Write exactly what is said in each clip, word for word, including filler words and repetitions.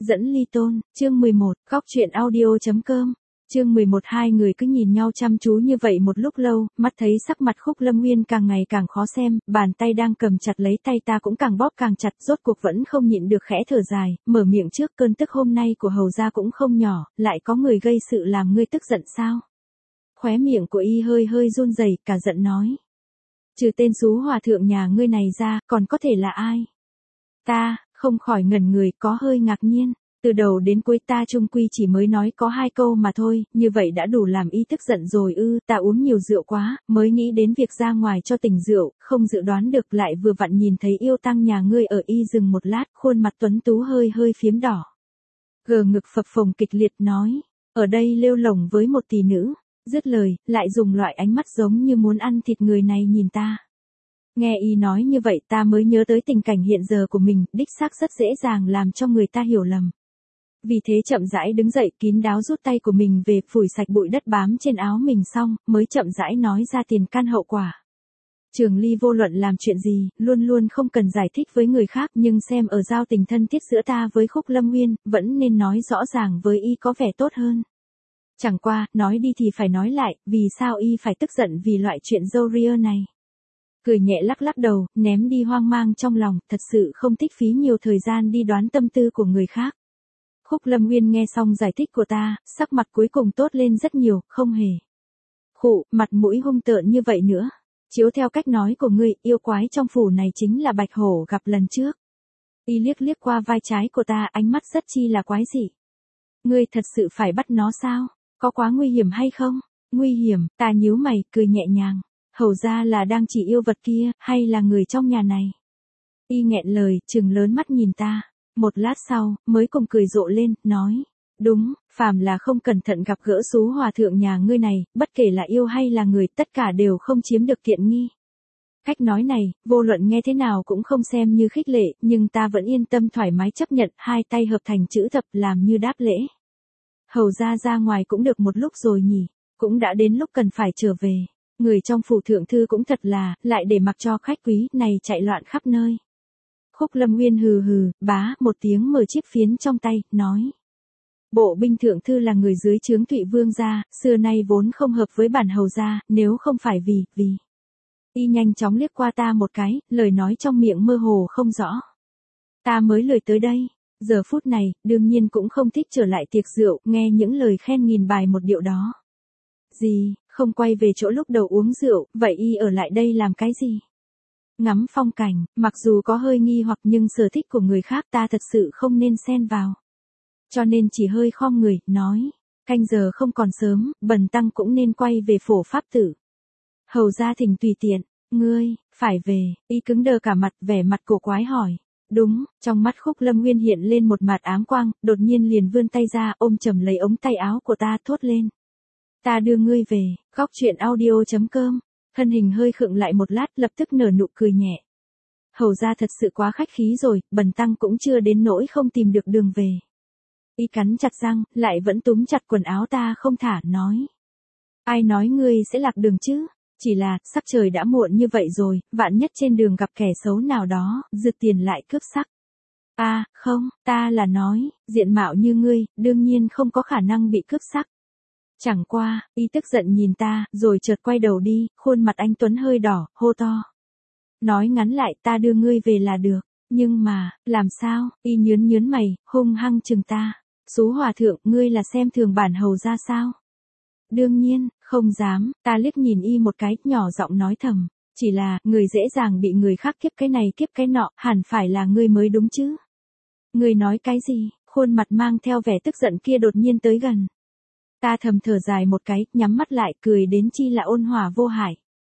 Dẫn ly tôn, chương mười một, góc truyện audio.com. Chương mười một. Hai người cứ nhìn nhau chăm chú như vậy một lúc lâu, mắt thấy sắc mặt Khúc Lâm Nguyên càng ngày càng khó xem, bàn tay đang cầm chặt lấy tay ta cũng càng bóp càng chặt, rốt cuộc vẫn không nhịn được khẽ thở dài, mở miệng trước. Cơn tức hôm nay của hầu gia cũng không nhỏ, lại có người gây sự làm ngươi tức giận sao? Khóe miệng của y hơi hơi run rẩy, cả giận nói. Trừ tên xú hòa thượng nhà ngươi này ra, còn có thể là ai? Ta, không khỏi ngẩn người, có hơi ngạc nhiên. Từ đầu đến cuối ta chung quy chỉ mới nói có hai câu mà thôi, như vậy đã đủ làm y tức giận rồi ư? Ta uống nhiều rượu quá, mới nghĩ đến việc ra ngoài cho tỉnh rượu, không dự đoán được lại vừa vặn nhìn thấy yêu tăng nhà ngươi ở. Y dừng một lát, khuôn mặt tuấn tú hơi hơi phiếm đỏ. Gờ ngực phập phồng kịch liệt nói, ở đây lêu lổng với một tỷ nữ. Dứt lời, lại dùng loại ánh mắt giống như muốn ăn thịt người này nhìn ta. Nghe y nói như vậy ta mới nhớ tới tình cảnh hiện giờ của mình, đích xác rất dễ dàng làm cho người ta hiểu lầm. Vì thế chậm rãi đứng dậy, kín đáo rút tay của mình về, phủi sạch bụi đất bám trên áo mình xong, mới chậm rãi nói ra tiền căn hậu quả. Trường Ly vô luận làm chuyện gì, luôn luôn không cần giải thích với người khác, nhưng xem ở giao tình thân thiết giữa ta với Khúc Lâm Nguyên, vẫn nên nói rõ ràng với y có vẻ tốt hơn. Chẳng qua, nói đi thì phải nói lại, vì sao y phải tức giận vì loại chuyện dâu ria này. Cười nhẹ lắc lắc đầu, ném đi hoang mang trong lòng, thật sự không thích phí nhiều thời gian đi đoán tâm tư của người khác. Khúc Lâm Nguyên nghe xong giải thích của ta, sắc mặt cuối cùng tốt lên rất nhiều, không hề. Khụ, mặt mũi hung tợn như vậy nữa. Chiếu theo cách nói của ngươi, yêu quái trong phủ này chính là Bạch Hổ gặp lần trước. Y liếc liếc qua vai trái của ta, ánh mắt rất chi là quái dị. Ngươi thật sự phải bắt nó sao? Có quá nguy hiểm hay không? Nguy hiểm, ta nhíu mày, cười nhẹ nhàng. Hầu ra là đang chỉ yêu vật kia, hay là người trong nhà này? Y nghẹn lời, trừng lớn mắt nhìn ta. Một lát sau, mới cùng cười rộ lên, nói. Đúng, phàm là không cẩn thận gặp gỡ xú hòa thượng nhà ngươi này, bất kể là yêu hay là người, tất cả đều không chiếm được tiện nghi. Cách nói này, vô luận nghe thế nào cũng không xem như khích lệ, nhưng ta vẫn yên tâm thoải mái chấp nhận, hai tay hợp thành chữ thập làm như đáp lễ. Hầu ra ra ngoài cũng được một lúc rồi nhỉ, cũng đã đến lúc cần phải trở về. Người trong phủ thượng thư cũng thật là, lại để mặc cho khách quý này chạy loạn khắp nơi. Khúc Lâm Nguyên hừ hừ, bá, một tiếng mở chiếc phiến trong tay, nói. Bộ binh thượng thư là người dưới trướng Thụy Vương gia, xưa nay vốn không hợp với bản hầu gia, nếu không phải vì, vì. Y nhanh chóng liếc qua ta một cái, lời nói trong miệng mơ hồ không rõ. Ta mới lười tới đây, giờ phút này, đương nhiên cũng không thích trở lại tiệc rượu, nghe những lời khen nghìn bài một điệu đó. Gì, không quay về chỗ lúc đầu uống rượu, vậy y ở lại đây làm cái gì? Ngắm phong cảnh, mặc dù có hơi nghi hoặc nhưng sở thích của người khác ta thật sự không nên xen vào. Cho nên chỉ hơi khom người, nói, canh giờ không còn sớm, bần tăng cũng nên quay về phổ pháp tử. Hầu ra thỉnh tùy tiện, ngươi, phải về, y cứng đờ cả mặt, vẻ mặt cổ quái hỏi. Đúng, trong mắt Khúc Lâm Nguyên hiện lên một mạt ám quang, đột nhiên liền vươn tay ra, ôm chầm lấy ống tay áo của ta, thốt lên. Ta đưa ngươi về, góc truyện audio.com. Thân hình hơi khựng lại một lát, lập tức nở nụ cười nhẹ. Hầu ra thật sự quá khách khí rồi, bần tăng cũng chưa đến nỗi không tìm được đường về. Y cắn chặt răng, lại vẫn túm chặt quần áo ta không thả, nói. Ai nói ngươi sẽ lạc đường chứ? Chỉ là, sắc trời đã muộn như vậy rồi, vạn nhất trên đường gặp kẻ xấu nào đó, rượt tiền lại cướp sắc. À, không, ta là nói, diện mạo như ngươi, đương nhiên không có khả năng bị cướp sắc. Chẳng qua, y tức giận nhìn ta, rồi chợt quay đầu đi, khuôn mặt anh Tuấn hơi đỏ, hô to. Nói ngắn lại, ta đưa ngươi về là được, nhưng mà, làm sao? Y nhướn nhướn mày, hung hăng chừng ta. Xú hòa thượng, ngươi là xem thường bản hầu ra sao? Đương nhiên, không dám, ta liếc nhìn y một cái, nhỏ giọng nói thầm. Chỉ là, người dễ dàng bị người khác kiếp cái này kiếp cái nọ, hẳn phải là ngươi mới đúng chứ? Ngươi nói cái gì? Khuôn mặt mang theo vẻ tức giận kia đột nhiên tới gần. Ta thầm thở dài một cái, nhắm mắt lại, cười đến chi là ôn hòa vô hại.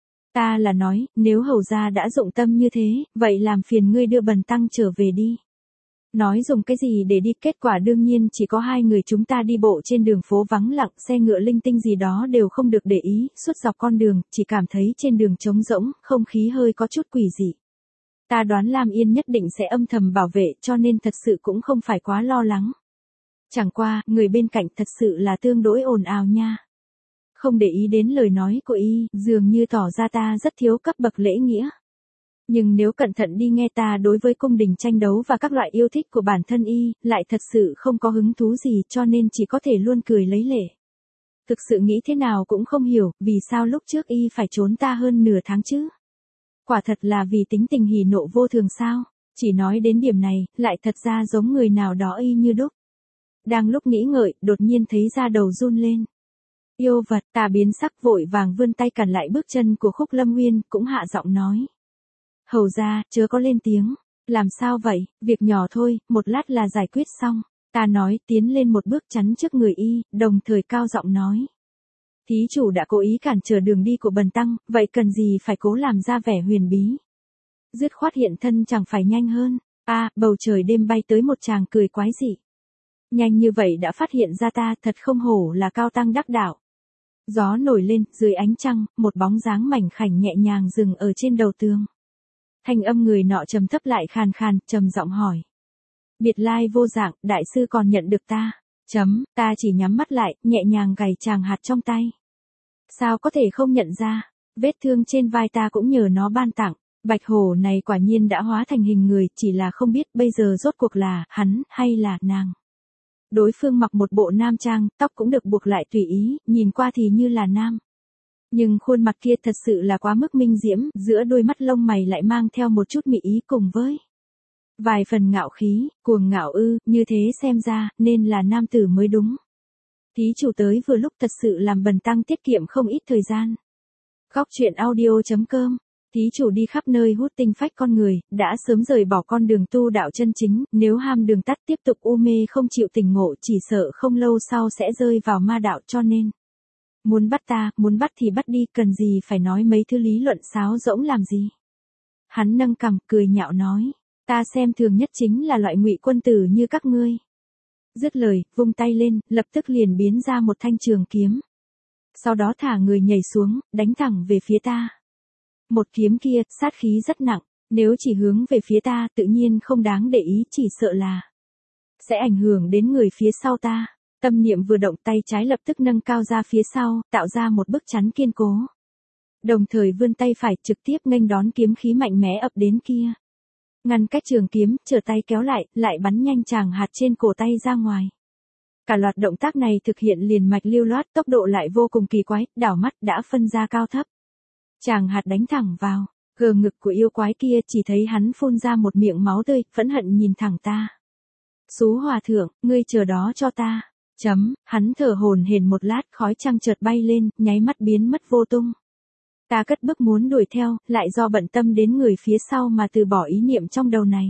Ta là nói, nếu hầu gia đã dụng tâm như thế, vậy làm phiền ngươi đưa bần tăng trở về đi. Nói dùng cái gì để đi, kết quả đương nhiên chỉ có hai người chúng ta đi bộ trên đường phố vắng lặng, xe ngựa linh tinh gì đó đều không được để ý, suốt dọc con đường, chỉ cảm thấy trên đường trống rỗng, không khí hơi có chút quỷ dị. Ta đoán Lam Yên nhất định sẽ âm thầm bảo vệ, cho nên thật sự cũng không phải quá lo lắng. Chẳng qua, người bên cạnh thật sự là tương đối ồn ào nha. Không để ý đến lời nói của y, dường như tỏ ra ta rất thiếu cấp bậc lễ nghĩa. Nhưng nếu cẩn thận đi nghe ta đối với cung đình tranh đấu và các loại yêu thích của bản thân y, lại thật sự không có hứng thú gì cho nên chỉ có thể luôn cười lấy lệ. Thực sự nghĩ thế nào cũng không hiểu, vì sao lúc trước y phải trốn ta hơn nửa tháng chứ? Quả thật là vì tính tình hỉ nộ vô thường sao? Chỉ nói đến điểm này, lại thật ra giống người nào đó y như đúc. Đang lúc nghĩ ngợi, đột nhiên thấy da đầu run lên. Yêu vật, ta biến sắc vội vàng vươn tay cản lại bước chân của Khúc Lâm Nguyên, cũng hạ giọng nói. Hầu ra, chớ có lên tiếng. Làm sao vậy, việc nhỏ thôi, một lát là giải quyết xong. Ta nói, tiến lên một bước chắn trước người y, đồng thời cao giọng nói. Thí chủ đã cố ý cản trở đường đi của bần tăng, vậy cần gì phải cố làm ra vẻ huyền bí. Dứt khoát hiện thân chẳng phải nhanh hơn. A, à, bầu trời đêm bay tới một chàng cười quái dị. Nhanh như vậy đã phát hiện ra ta, thật không hổ là cao tăng đắc đạo. Gió nổi lên, dưới ánh trăng, một bóng dáng mảnh khảnh nhẹ nhàng dừng ở trên đầu tường. Thanh âm người nọ trầm thấp lại khàn khàn, trầm giọng hỏi. Biệt lai vô dạng, đại sư còn nhận được ta. Chấm, ta chỉ nhắm mắt lại, nhẹ nhàng gảy chàng hạt trong tay. Sao có thể không nhận ra, vết thương trên vai ta cũng nhờ nó ban tặng. Bạch hổ này quả nhiên đã hóa thành hình người, chỉ là không biết bây giờ rốt cuộc là hắn hay là nàng. Đối phương mặc một bộ nam trang, tóc cũng được buộc lại tùy ý, nhìn qua thì như là nam. Nhưng khuôn mặt kia thật sự là quá mức minh diễm, giữa đôi mắt lông mày lại mang theo một chút mị ý cùng với vài phần ngạo khí, cuồng ngạo ư, như thế xem ra, nên là nam tử mới đúng. Thí chủ tới vừa lúc thật sự làm bần tăng tiết kiệm không ít thời gian. Góc truyện audio chấm com. Thí chủ đi khắp nơi hút tinh phách con người, đã sớm rời bỏ con đường tu đạo chân chính, nếu ham đường tắt tiếp tục u mê không chịu tỉnh ngộ chỉ sợ không lâu sau sẽ rơi vào ma đạo cho nên. Muốn bắt ta, muốn bắt thì bắt đi, cần gì phải nói mấy thứ lý luận sáo rỗng làm gì. Hắn nâng cằm, cười nhạo nói, ta xem thường nhất chính là loại ngụy quân tử như các ngươi. Dứt lời, vung tay lên, lập tức liền biến ra một thanh trường kiếm. Sau đó thả người nhảy xuống, đánh thẳng về phía ta. Một kiếm kia, sát khí rất nặng, nếu chỉ hướng về phía ta tự nhiên không đáng để ý, chỉ sợ là sẽ ảnh hưởng đến người phía sau ta. Tâm niệm vừa động, tay trái lập tức nâng cao ra phía sau, tạo ra một bức chắn kiên cố. Đồng thời vươn tay phải trực tiếp nghênh đón kiếm khí mạnh mẽ ập đến kia. Ngăn cách trường kiếm, trở tay kéo lại, lại bắn nhanh chàng hạt trên cổ tay ra ngoài. Cả loạt động tác này thực hiện liền mạch lưu loát, tốc độ lại vô cùng kỳ quái, đảo mắt đã phân ra cao thấp. Chàng hạt đánh thẳng vào gờ ngực của yêu quái kia, chỉ thấy hắn phun ra một miệng máu tươi, phẫn hận nhìn thẳng ta. Xú hòa thượng, ngươi chờ đó cho ta. Chấm, hắn thở hổn hển một lát, khói trăng chợt bay lên, nháy mắt biến mất vô tung. Ta cất bước muốn đuổi theo, lại do bận tâm đến người phía sau mà từ bỏ ý niệm trong đầu này.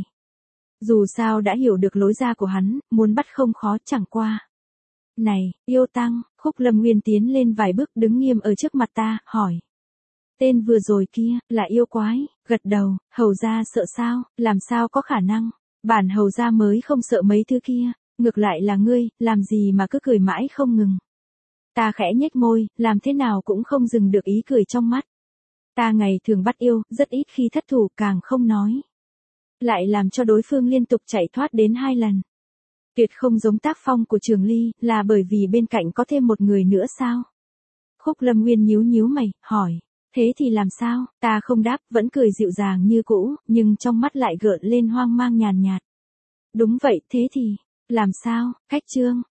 Dù sao đã hiểu được lối ra của hắn, muốn bắt không khó, chẳng qua. Này, yêu tăng, Khúc Lâm Nguyên tiến lên vài bước đứng nghiêm ở trước mặt ta, hỏi. Tên vừa rồi kia, là yêu quái, gật đầu, hầu gia sợ sao, làm sao có khả năng, bản hầu gia mới không sợ mấy thứ kia, ngược lại là ngươi, làm gì mà cứ cười mãi không ngừng. Ta khẽ nhếch môi, làm thế nào cũng không dừng được ý cười trong mắt. Ta ngày thường bắt yêu, rất ít khi thất thủ, càng không nói. Lại làm cho đối phương liên tục chạy thoát đến hai lần. Tuyệt không giống tác phong của Trường Ly, là bởi vì bên cạnh có thêm một người nữa sao? Khúc Lâm Nguyên nhíu nhíu mày, hỏi. Thế thì làm sao? Ta không đáp, vẫn cười dịu dàng như cũ, nhưng trong mắt lại gợn lên hoang mang nhàn nhạt. Đúng vậy, thế thì, làm sao? Khách trương,